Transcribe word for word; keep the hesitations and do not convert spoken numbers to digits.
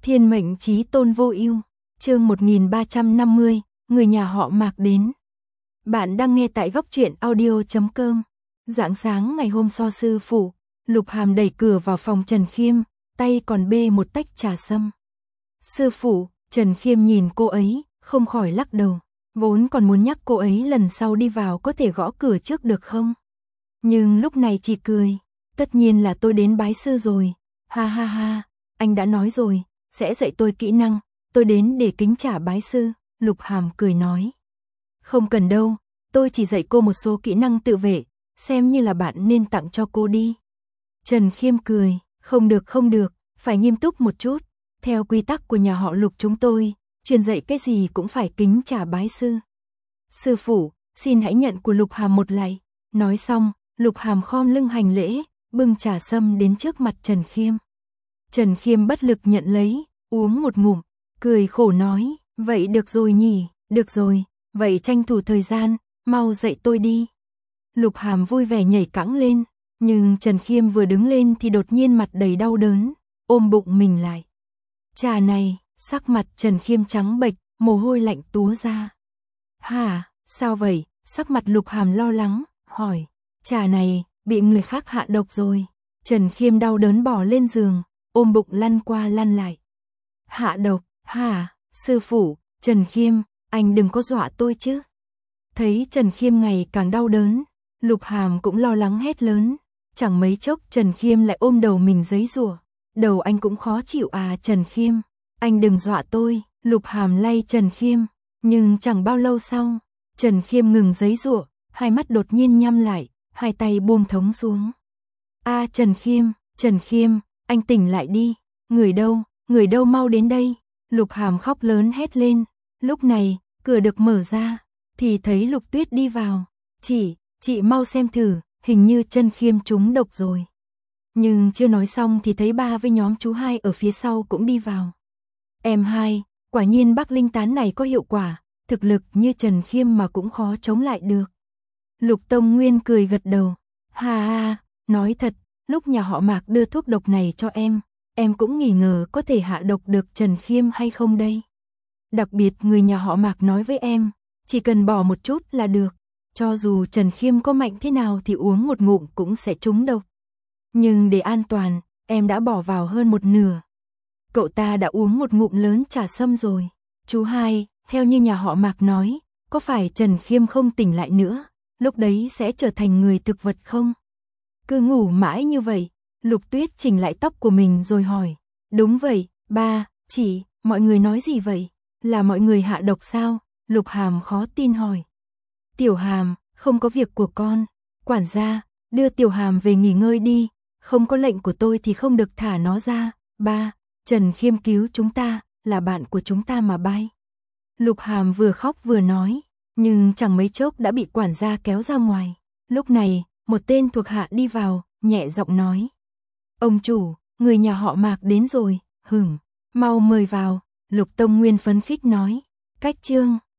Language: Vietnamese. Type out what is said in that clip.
Thiên mệnh chí tôn vô ưu, chương một nghìn ba trăm năm mươi, người nhà họ Mạc đến. Bạn đang nghe tại góc truyện audio chấm com. Rạng sáng ngày hôm so sư phụ, Lục Hàm đẩy cửa vào phòng Trần Khiêm, tay còn bê một tách trà sâm. Sư phụ, Trần Khiêm nhìn cô ấy, không khỏi lắc đầu, vốn còn muốn nhắc cô ấy lần sau đi vào có thể gõ cửa trước được không? Nhưng lúc này chỉ cười, tất nhiên là tôi đến bái sư rồi, ha ha ha, anh đã nói rồi, sẽ dạy tôi kỹ năng, tôi đến để kính trả bái sư, Lục Hàm cười nói. Không cần đâu, tôi chỉ dạy cô một số kỹ năng tự vệ, xem như là bạn nên tặng cho cô đi. Trần Khiêm cười, không được không được, phải nghiêm túc một chút, theo quy tắc của nhà họ Lục chúng tôi, truyền dạy cái gì cũng phải kính trả bái sư. Sư phụ, xin hãy nhận của Lục Hàm một lạy. Nói xong, Lục Hàm khom lưng hành lễ, bưng trà sâm đến trước mặt Trần Khiêm. Trần Khiêm bất lực nhận lấy, uống một ngụm, cười khổ nói, vậy được rồi nhỉ, được rồi, vậy tranh thủ thời gian, mau dạy tôi đi. Lục Hàm vui vẻ nhảy cẫng lên, nhưng Trần Khiêm vừa đứng lên thì đột nhiên mặt đầy đau đớn, ôm bụng mình lại. Trà này, sắc mặt Trần Khiêm trắng bệch, mồ hôi lạnh túa ra. Hả, sao vậy? Sắc mặt Lục Hàm lo lắng, hỏi, trà này, bị người khác hạ độc rồi. Trần Khiêm đau đớn bỏ lên giường, ôm bụng lăn qua lăn lại. Hạ độc, hả, sư phụ, Trần Khiêm, anh đừng có dọa tôi chứ. Thấy Trần Khiêm ngày càng đau đớn, Lục Hàm cũng lo lắng hét lớn. Chẳng mấy chốc Trần Khiêm lại ôm đầu mình giấy rủa. Đầu anh cũng khó chịu à Trần Khiêm, anh đừng dọa tôi, Lục Hàm lay Trần Khiêm. Nhưng chẳng bao lâu sau, Trần Khiêm ngừng giấy rủa, hai mắt đột nhiên nhắm lại, hai tay buông thõng xuống. A Trần Khiêm, Trần Khiêm, anh tỉnh lại đi, người đâu, người đâu mau đến đây. Lục Hàm khóc lớn hét lên. Lúc này, cửa được mở ra, thì thấy Lục Tuyết đi vào. Chị, chị mau xem thử, hình như Trần Khiêm trúng độc rồi. Nhưng chưa nói xong thì thấy ba với nhóm chú hai ở phía sau cũng đi vào. Em hai, quả nhiên Bắc Linh Tán này có hiệu quả, thực lực như Trần Khiêm mà cũng khó chống lại được. Lục Tông Nguyên cười gật đầu. Ha ha, nói thật, lúc nhà họ Mạc đưa thuốc độc này cho em, em cũng nghi ngờ có thể hạ độc được Trần Khiêm hay không đây. Đặc biệt người nhà họ Mạc nói với em, chỉ cần bỏ một chút là được, cho dù Trần Khiêm có mạnh thế nào thì uống một ngụm cũng sẽ trúng độc. Nhưng để an toàn, em đã bỏ vào hơn một nửa. Cậu ta đã uống một ngụm lớn trà sâm rồi. Chú hai, theo như nhà họ Mạc nói, có phải Trần Khiêm không tỉnh lại nữa, lúc đấy sẽ trở thành người thực vật không? Cứ ngủ mãi như vậy, Lục Tuyết chỉnh lại tóc của mình rồi hỏi. Đúng vậy, ba, chị, mọi người nói gì vậy? Là mọi người hạ độc sao? Lục Hàm khó tin hỏi. Tiểu Hàm, không có việc của con. Quản gia, đưa Tiểu Hàm về nghỉ ngơi đi, không có lệnh của tôi thì không được thả nó ra. Ba, Trần Khiêm cứu chúng ta, là bạn của chúng ta mà bay. Lục Hàm vừa khóc vừa nói, nhưng chẳng mấy chốc đã bị quản gia kéo ra ngoài. Lúc này, một tên thuộc hạ đi vào, nhẹ giọng nói. Ông chủ, người nhà họ Mạc đến rồi, hửng, mau mời vào. Lục Tông Nguyên phấn khích nói. Cách chương